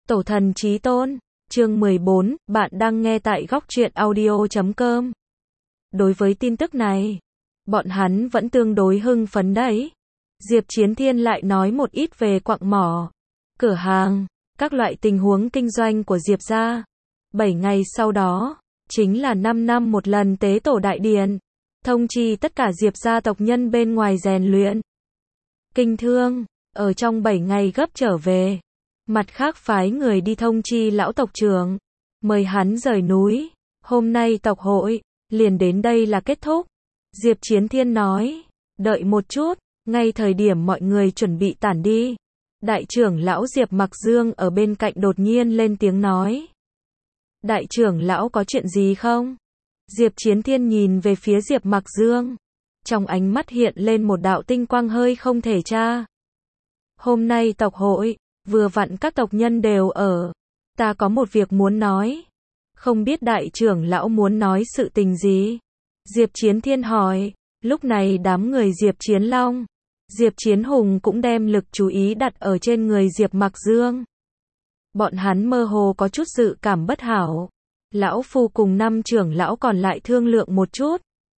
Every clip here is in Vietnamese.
Tổ thần chí tôn, chương 14, bạn đang nghe tại góc truyện audio.com. Đối với tin tức này, bọn hắn vẫn tương đối hưng phấn đấy. Diệp Chiến Thiên lại nói một ít về quặng mỏ, cửa hàng, các loại tình huống kinh doanh của Diệp gia. 7 ngày sau đó, chính là 5 năm một lần tế tổ đại điện, thông chi tất cả Diệp gia tộc nhân bên ngoài rèn luyện. Kinh thương, ở trong 7 ngày gấp trở về. Mặt khác phái người đi thông chi lão tộc trưởng, mời hắn rời núi. Hôm nay tộc hội, liền đến đây là kết thúc. Diệp Chiến Thiên nói, đợi một chút, ngay thời điểm mọi người chuẩn bị tản đi. Đại trưởng lão Diệp Mặc Dương ở bên cạnh đột nhiên lên tiếng nói. Đại trưởng lão có chuyện gì không? Diệp Chiến Thiên nhìn về phía Diệp Mặc Dương. Trong ánh mắt hiện lên một đạo tinh quang hơi không thể tra. Hôm nay tộc hội, vừa vặn các tộc nhân đều ở. Ta có một việc muốn nói. Không biết đại trưởng lão muốn nói sự tình gì? Diệp Chiến Thiên hỏi. Lúc này đám người Diệp Chiến Long, Diệp Chiến Hùng cũng đem lực chú ý đặt ở trên người Diệp Mặc Dương. Bọn hắn mơ hồ có chút dự cảm bất hảo. Lão Phu cùng 5 trưởng lão còn lại thương lượng một chút.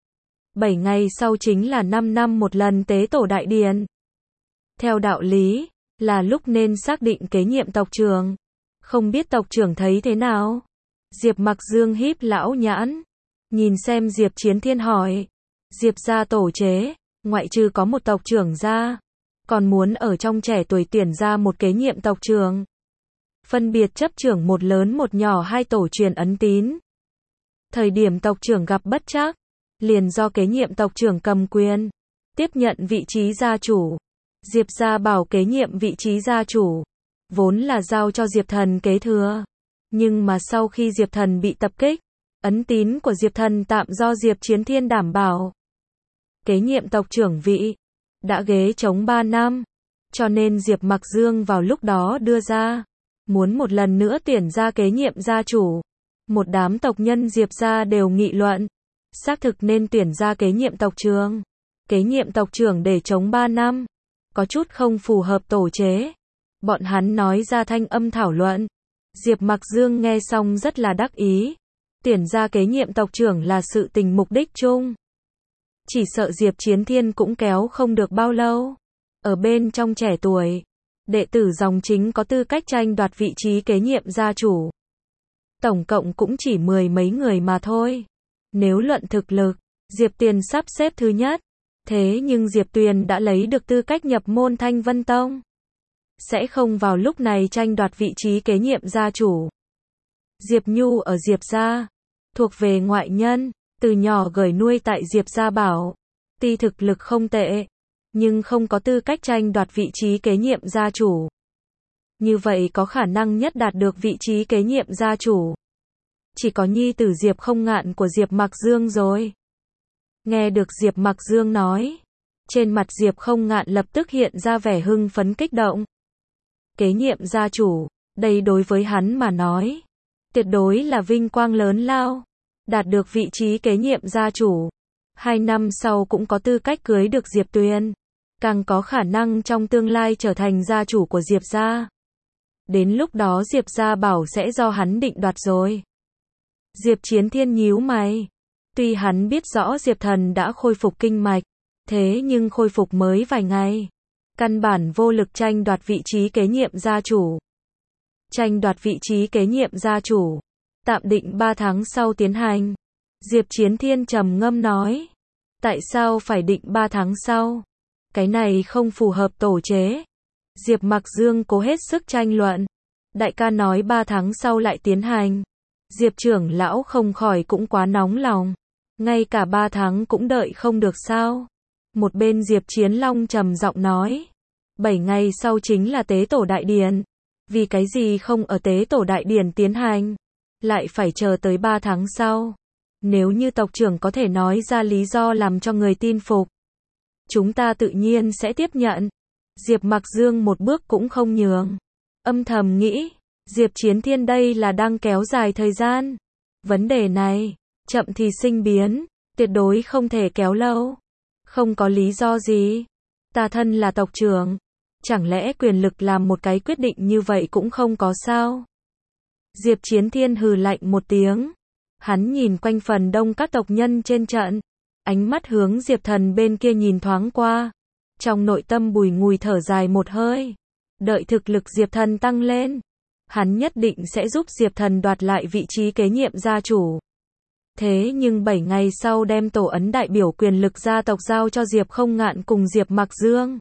7 ngày sau chính là 5 năm một lần tế tổ đại điện. Theo đạo lý, là lúc nên xác định kế nhiệm tộc trưởng. Không biết tộc trưởng thấy thế nào? Diệp Mặc Dương híp lão nhãn, nhìn xem Diệp Chiến Thiên hỏi. Diệp gia tổ chế, ngoại trừ có một tộc trưởng ra, còn muốn ở trong trẻ tuổi tuyển ra một kế nhiệm tộc trưởng. Phân biệt chấp trưởng một lớn một nhỏ 2 tổ truyền ấn tín. Thời điểm tộc trưởng gặp bất trắc, liền do kế nhiệm tộc trưởng cầm quyền, tiếp nhận vị trí gia chủ. Diệp gia bảo kế nhiệm vị trí gia chủ, vốn là giao cho Diệp Thần kế thừa. Nhưng mà sau khi Diệp Thần bị tập kích, ấn tín của Diệp Thần tạm do Diệp Chiến Thiên đảm bảo. Kế nhiệm tộc trưởng vị, đã ghế trống 3 năm, cho nên Diệp Mặc Dương vào lúc đó đưa ra, muốn một lần nữa tuyển ra kế nhiệm gia chủ. Một đám tộc nhân Diệp gia đều nghị luận, xác thực nên tuyển ra kế nhiệm tộc trưởng. Kế nhiệm tộc trưởng để trống 3 năm, có chút không phù hợp tổ chế. Bọn hắn nói ra thanh âm thảo luận. Diệp Mặc Dương nghe xong rất là đắc ý. Tuyển ra kế nhiệm tộc trưởng là sự tình mục đích chung. Chỉ sợ Diệp Chiến Thiên cũng kéo không được bao lâu. Ở bên trong trẻ tuổi, đệ tử dòng chính có tư cách tranh đoạt vị trí kế nhiệm gia chủ. Tổng cộng cũng chỉ 10 mấy người mà thôi. Nếu luận thực lực, Diệp Tuyền sắp xếp thứ nhất. Thế nhưng Diệp Tuyền đã lấy được tư cách nhập môn Thanh Vân Tông. Sẽ không vào lúc này tranh đoạt vị trí kế nhiệm gia chủ. Diệp Nhu ở Diệp gia, thuộc về ngoại nhân, từ nhỏ gửi nuôi tại Diệp gia bảo. Tuy thực lực không tệ, nhưng không có tư cách tranh đoạt vị trí kế nhiệm gia chủ. Như vậy có khả năng nhất đạt được vị trí kế nhiệm gia chủ. Chỉ có nhi tử Diệp Không Ngạn của Diệp Mặc Dương rồi. Nghe được Diệp Mặc Dương nói, trên mặt Diệp Không Ngạn lập tức hiện ra vẻ hưng phấn kích động. Kế nhiệm gia chủ, đây đối với hắn mà nói, tuyệt đối là vinh quang lớn lao. Đạt được vị trí kế nhiệm gia chủ, 2 năm sau cũng có tư cách cưới được Diệp Tuyền, càng có khả năng trong tương lai trở thành gia chủ của Diệp gia. Đến lúc đó Diệp gia bảo sẽ do hắn định đoạt rồi. Diệp Chiến Thiên nhíu mày. Tuy hắn biết rõ Diệp Thần đã khôi phục kinh mạch, thế nhưng khôi phục mới vài ngày, căn bản vô lực tranh đoạt vị trí kế nhiệm gia chủ. Tranh đoạt vị trí kế nhiệm gia chủ, tạm định 3 tháng sau tiến hành. Diệp Chiến Thiên trầm ngâm nói. Tại sao phải định 3 tháng sau? Cái này không phù hợp tổ chế. Diệp Mặc Dương cố hết sức tranh luận. Đại ca nói 3 tháng sau lại tiến hành. Diệp trưởng lão không khỏi cũng quá nóng lòng. Ngay cả 3 tháng cũng đợi không được sao? Một bên Diệp Chiến Long trầm giọng nói. 7 ngày sau chính là tế tổ đại điển. Vì cái gì không ở tế tổ đại điển tiến hành? Lại phải chờ tới 3 tháng sau. Nếu như tộc trưởng có thể nói ra lý do làm cho người tin phục, chúng ta tự nhiên sẽ tiếp nhận. Diệp Mặc Dương một bước cũng không nhường. Âm thầm nghĩ, Diệp Chiến Thiên đây là đang kéo dài thời gian. Vấn đề này, chậm thì sinh biến, tuyệt đối không thể kéo lâu. Không có lý do gì. Ta thân là tộc trưởng, chẳng lẽ quyền lực làm một cái quyết định như vậy cũng không có sao? Diệp Chiến Thiên hừ lạnh một tiếng. Hắn nhìn quanh phần đông các tộc nhân trên trận. Ánh mắt hướng Diệp Thần bên kia nhìn thoáng qua. Trong nội tâm bùi ngùi thở dài một hơi. Đợi thực lực Diệp Thần tăng lên, hắn nhất định sẽ giúp Diệp Thần đoạt lại vị trí kế nhiệm gia chủ. Thế nhưng 7 ngày sau đem tổ ấn đại biểu quyền lực gia tộc giao cho Diệp Không Ngạn cùng Diệp Mặc Dương.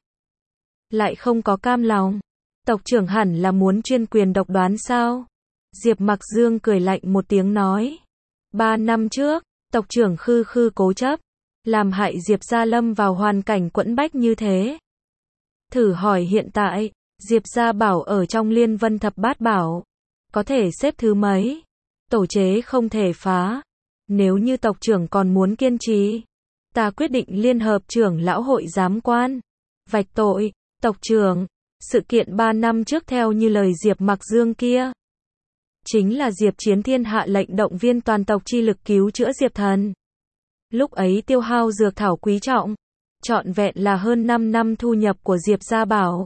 Lại không có cam lòng. Tộc trưởng hẳn là muốn chuyên quyền độc đoán sao? Diệp Mặc Dương cười lạnh một tiếng nói. 3 năm trước, tộc trưởng khư khư cố chấp, làm hại Diệp gia lâm vào hoàn cảnh quẫn bách như thế. Thử hỏi hiện tại, Diệp gia bảo ở trong Liên Vân Thập Bát Bảo, có thể xếp thứ mấy? Tổ chế không thể phá. Nếu như tộc trưởng còn muốn kiên trì, ta quyết định liên hợp trưởng lão hội giám quan, vạch tội. Tộc trưởng, sự kiện 3 năm trước theo như lời Diệp Mặc Dương kia, chính là Diệp Chiến Thiên hạ lệnh động viên toàn tộc chi lực cứu chữa Diệp Thần. Lúc ấy tiêu hao dược thảo quý trọng, trọn vẹn là hơn 5 năm thu nhập của Diệp gia bảo.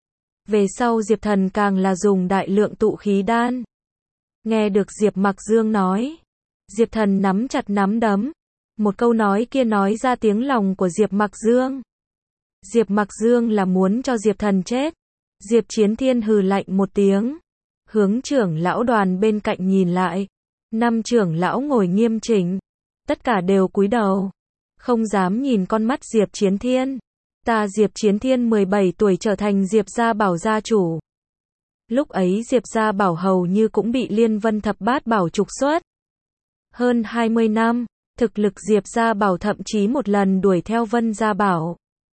Về sau Diệp Thần càng là dùng đại lượng tụ khí đan. Nghe được Diệp Mặc Dương nói, Diệp Thần nắm chặt nắm đấm. Một câu nói kia nói ra tiếng lòng của Diệp Mặc Dương. Diệp Mặc Dương là muốn cho Diệp Thần chết. Diệp Chiến Thiên hừ lạnh một tiếng, hướng trưởng lão đoàn bên cạnh nhìn lại. 5 trưởng lão ngồi nghiêm chỉnh, tất cả đều cúi đầu, không dám nhìn con mắt Diệp Chiến Thiên. Ta Diệp Chiến Thiên 17 tuổi trở thành Diệp gia bảo gia chủ. Lúc ấy Diệp gia bảo hầu như cũng bị Liên Vân Thập Bát Bảo trục xuất. Hơn 20 năm, thực lực Diệp gia bảo thậm chí một lần đuổi theo Vân gia bảo.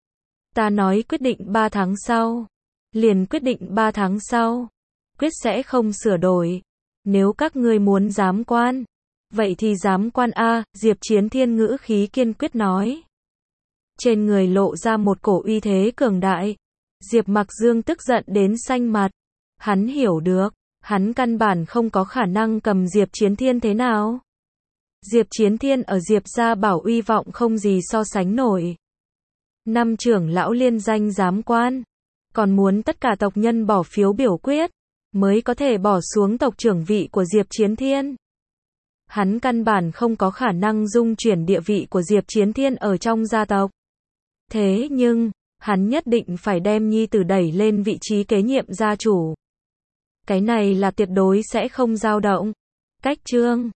Ta nói quyết định 3 tháng sau, liền quyết định 3 tháng sau, quyết sẽ không sửa đổi. Nếu các ngươi muốn giám quan, vậy thì giám quan a, Diệp Chiến Thiên ngữ khí kiên quyết nói. Trên người lộ ra một cổ uy thế cường đại. Diệp Mặc Dương tức giận đến xanh mặt. Hắn hiểu được, hắn căn bản không có khả năng cầm Diệp Chiến Thiên thế nào. Diệp Chiến Thiên ở Diệp gia bảo uy vọng không gì so sánh nổi. 5 trưởng lão liên danh giám quan, còn muốn tất cả tộc nhân bỏ phiếu biểu quyết, mới có thể bỏ xuống tộc trưởng vị của Diệp Chiến Thiên. Hắn căn bản không có khả năng dung chuyển địa vị của Diệp Chiến Thiên ở trong gia tộc. Thế nhưng, hắn nhất định phải đem nhi tử đẩy lên vị trí kế nhiệm gia chủ. Cái này là tuyệt đối sẽ không dao động. Cách chương